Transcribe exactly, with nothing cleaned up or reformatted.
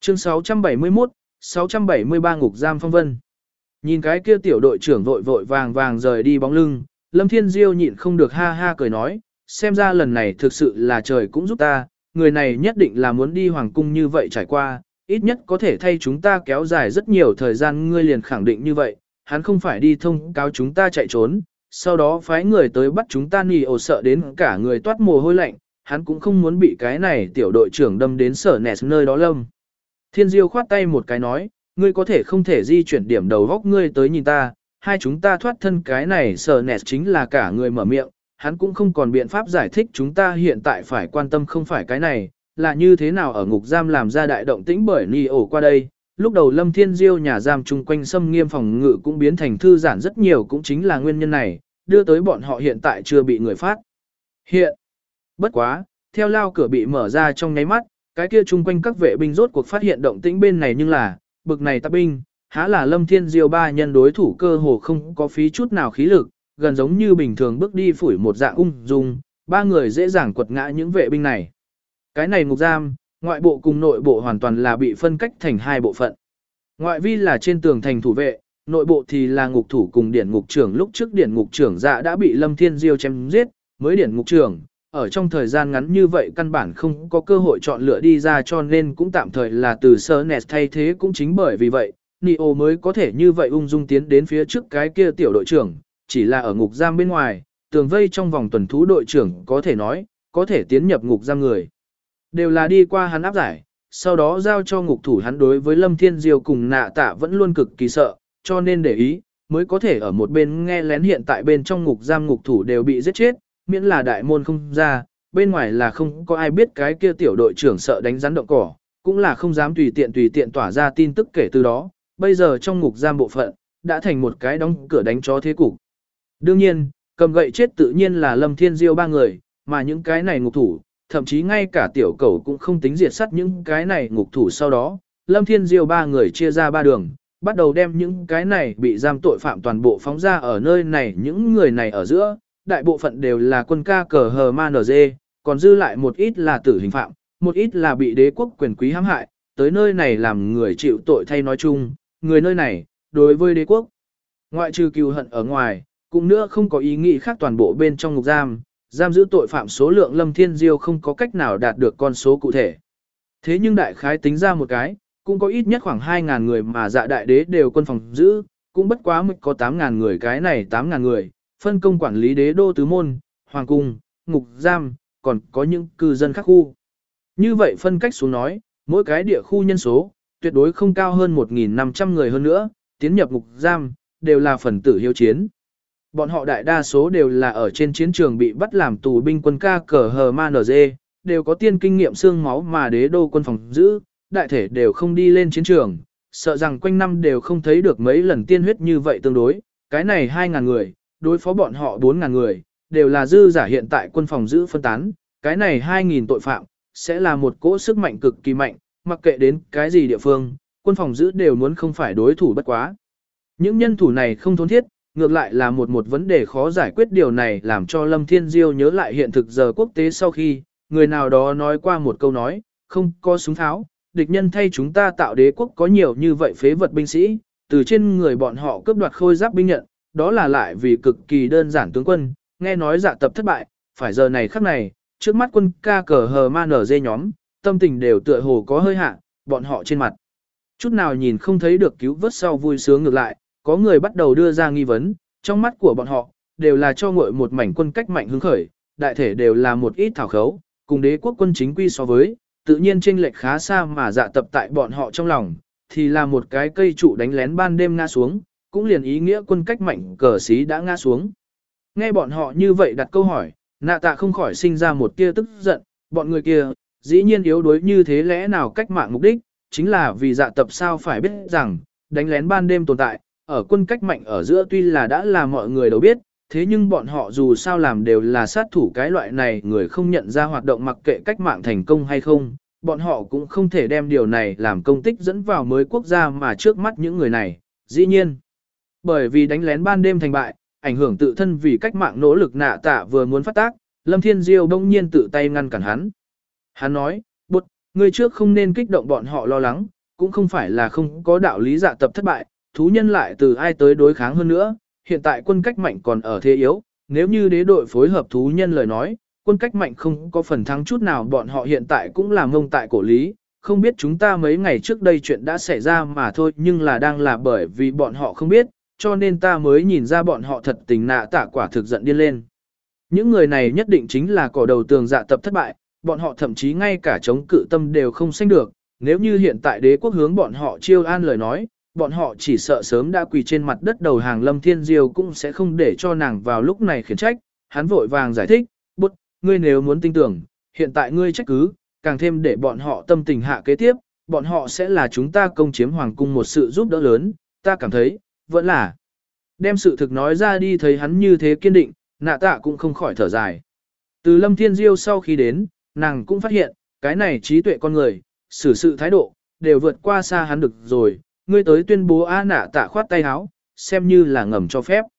Chương sáu trăm bảy mươi mốt, sáu trăm bảy mươi ba ngục giam phong vân. Nhìn cái kia tiểu đội trưởng vội vội vàng vàng rời đi bóng lưng, Lâm Thiên Diêu nhịn không được ha ha cười nói, xem ra lần này thực sự là trời cũng giúp ta, người này nhất định là muốn đi hoàng cung như vậy trải qua, ít nhất có thể thay chúng ta kéo dài rất nhiều thời gian, ngươi liền khẳng định như vậy, hắn không phải đi thông cáo chúng ta chạy trốn, sau đó phái người tới bắt chúng ta nì ồ sợ đến cả người toát mồ hôi lạnh, hắn cũng không muốn bị cái này tiểu đội trưởng đâm đến sở nẹt nơi đó Lâm. Thiên Diêu khoát tay một cái nói, ngươi có thể không thể di chuyển điểm đầu góc ngươi tới nhìn ta, hai chúng ta thoát thân cái này sở nẹt chính là cả người mở miệng, hắn cũng không còn biện pháp giải thích chúng ta hiện tại phải quan tâm không phải cái này, là như thế nào ở ngục giam làm ra đại động tĩnh bởi ni ổ qua đây. Lúc đầu Lâm Thiên Diêu nhà giam chung quanh xâm nghiêm phòng ngự cũng biến thành thư giãn rất nhiều cũng chính là nguyên nhân này, đưa tới bọn họ hiện tại chưa bị người phát hiện. Bất quá, theo lao cửa bị mở ra trong nháy mắt, cái kia chung quanh các vệ binh rốt cuộc phát hiện động tĩnh bên này nhưng là, bực này tạp binh, há là Lâm Thiên Diêu ba nhân đối thủ cơ hồ không có phí chút nào khí lực, gần giống như bình thường bước đi phủi một dạng ung dung, ba người dễ dàng quật ngã những vệ binh này. Cái này ngục giam, ngoại bộ cùng nội bộ hoàn toàn là bị phân cách thành hai bộ phận. Ngoại vi là trên tường thành thủ vệ, nội bộ thì là ngục thủ cùng điển ngục trưởng, lúc trước điển ngục trưởng dạ đã bị Lâm Thiên Diêu chém giết, mới điển ngục trưởng, ở trong thời gian ngắn như vậy căn bản không có cơ hội chọn lựa đi ra cho nên cũng tạm thời là từ sơ nẹt thay thế cũng chính bởi vì vậy, Neo mới có thể như vậy ung dung tiến đến phía trước cái kia tiểu đội trưởng, chỉ là ở ngục giam bên ngoài, tường vây trong vòng tuần thú đội trưởng có thể nói, có thể tiến nhập ngục giam người. Đều là đi qua hắn áp giải, sau đó giao cho ngục thủ hắn đối với Lâm Thiên Diêu cùng nạ tạ vẫn luôn cực kỳ sợ, cho nên để ý, mới có thể ở một bên nghe lén hiện tại bên trong ngục giam ngục thủ đều bị giết chết, miễn là đại môn không ra, bên ngoài là không có ai biết cái kia tiểu đội trưởng sợ đánh rắn động cỏ, cũng là không dám tùy tiện tùy tiện tỏa ra tin tức kể từ đó, bây giờ trong ngục giam bộ phận, đã thành một cái đóng cửa đánh chó thế cục. Đương nhiên, cầm gậy chết tự nhiên là Lâm Thiên Diêu ba người, mà những cái này ngục thủ, thậm chí ngay cả tiểu cầu cũng không tính diệt sát những cái này ngục thủ sau đó, Lâm Thiên Diêu ba người chia ra ba đường, bắt đầu đem những cái này bị giam tội phạm toàn bộ phóng ra ở nơi này những người này ở giữa, đại bộ phận đều là quân ca cờ hờ ma nờ dê, còn dư lại một ít là tử hình phạm, một ít là bị đế quốc quyền quý hãm hại, tới nơi này làm người chịu tội thay nói chung, người nơi này, đối với đế quốc, ngoại trừ cừu hận ở ngoài, cũng nữa không có ý nghĩ khác toàn bộ bên trong ngục giam, giam giữ tội phạm số lượng Lâm Thiên Diêu không có cách nào đạt được con số cụ thể. Thế nhưng đại khái tính ra một cái, cũng có ít nhất khoảng hai ngàn người mà dạ đại đế đều quân phòng giữ, cũng bất quá mức có tám ngàn người cái này tám ngàn người, phân công quản lý đế đô tứ môn, hoàng cung, ngục giam, còn có những cư dân khác khu. Như vậy phân cách xuống nói, mỗi cái địa khu nhân số, tuyệt đối không cao hơn một nghìn năm trăm người hơn nữa, tiến nhập ngục giam, đều là phần tử hiếu chiến. Bọn họ đại đa số đều là ở trên chiến trường bị bắt làm tù binh quân ca cờ hờ ma nở dê, đều có tiên kinh nghiệm xương máu mà đế đô quân phòng giữ, đại thể đều không đi lên chiến trường, sợ rằng quanh năm đều không thấy được mấy lần tiên huyết như vậy tương đối, cái này hai ngàn người, đối phó bọn họ bốn ngàn người, đều là dư giả hiện tại quân phòng giữ phân tán, cái này hai nghìn tội phạm, sẽ là một cỗ sức mạnh cực kỳ mạnh, mặc kệ đến cái gì địa phương, quân phòng giữ đều muốn không phải đối thủ bất quá. Những nhân thủ này không thốn thiết, ngược lại là một một vấn đề khó giải quyết điều này làm cho Lâm Thiên Diêu nhớ lại hiện thực giờ quốc tế sau khi, người nào đó nói qua một câu nói, không có súng tháo, địch nhân thay chúng ta tạo đế quốc có nhiều như vậy phế vật binh sĩ, từ trên người bọn họ cướp đoạt khôi giáp binh nhận, đó là lại vì cực kỳ đơn giản tướng quân, nghe nói dạ tập thất bại, phải giờ này khắc này, trước mắt quân ca cờ hờ ma nở dê nhóm, tâm tình đều tựa hồ có hơi hạ, bọn họ trên mặt. Chút nào nhìn không thấy được cứu vớt sau vui sướng ngược lại, có người bắt đầu đưa ra nghi vấn, trong mắt của bọn họ, đều là cho ngội một mảnh quân cách mạnh hứng khởi, đại thể đều là một ít thảo khấu, cùng đế quốc quân chính quy so với, tự nhiên chênh lệch khá xa mà dạ tập tại bọn họ trong lòng, thì là một cái cây trụ đánh lén ban đêm ngã xuống, cũng liền ý nghĩa quân cách mạnh cờ xí đã ngã xuống. Nghe bọn họ như vậy đặt câu hỏi, nạ tạ không khỏi sinh ra một tia tức giận, bọn người kia, dĩ nhiên yếu đuối như thế lẽ nào cách mạng mục đích, chính là vì dạ tập sao phải biết rằng, đánh lén ban đêm tồn tại, ở quân cách mạnh ở giữa tuy là đã là mọi người đều biết, thế nhưng bọn họ dù sao làm đều là sát thủ cái loại này người không nhận ra hoạt động mặc kệ cách mạng thành công hay không, bọn họ cũng không thể đem điều này làm công tích dẫn vào mới quốc gia mà trước mắt những người này, dĩ nhiên. Bởi vì đánh lén ban đêm thành bại, ảnh hưởng tự thân vì cách mạng nỗ lực nạ tạ vừa muốn phát tác, Lâm Thiên Diêu bỗng nhiên tự tay ngăn cản hắn. Hắn nói, bụt, ngươi trước không nên kích động bọn họ lo lắng, cũng không phải là không có đạo lý dạ tập thất bại, thú nhân lại từ ai tới đối kháng hơn nữa, hiện tại quân cách mạnh còn ở thế yếu, nếu như đế đội phối hợp thú nhân lời nói, quân cách mạnh không có phần thắng chút nào, bọn họ hiện tại cũng là ngông tại cổ lý, không biết chúng ta mấy ngày trước đây chuyện đã xảy ra mà thôi, nhưng là đang là bởi vì bọn họ không biết, cho nên ta mới nhìn ra bọn họ thật tình nạ tạ quả thực giận điên lên. Những người này nhất định chính là cỏ đầu tường dạ tập thất bại, bọn họ thậm chí ngay cả chống cự tâm đều không sanh được, nếu như hiện tại đế quốc hướng bọn họ chiêu an lời nói, bọn họ chỉ sợ sớm đã quỳ trên mặt đất đầu hàng. Lâm Thiên Diêu cũng sẽ không để cho nàng vào lúc này khiển trách, hắn vội vàng giải thích, bút, ngươi nếu muốn tin tưởng, hiện tại ngươi trách cứ, càng thêm để bọn họ tâm tình hạ kế tiếp, bọn họ sẽ là chúng ta công chiếm hoàng cung một sự giúp đỡ lớn, ta cảm thấy, vẫn là. Đem sự thực nói ra đi, thấy hắn như thế kiên định, nạ tạ cũng không khỏi thở dài. Từ Lâm Thiên Diêu sau khi đến, nàng cũng phát hiện, cái này trí tuệ con người, xử sự thái độ, đều vượt qua xa hắn được rồi, ngươi tới tuyên bố a nạ tạ khoát tay áo, xem như là ngầm cho phép.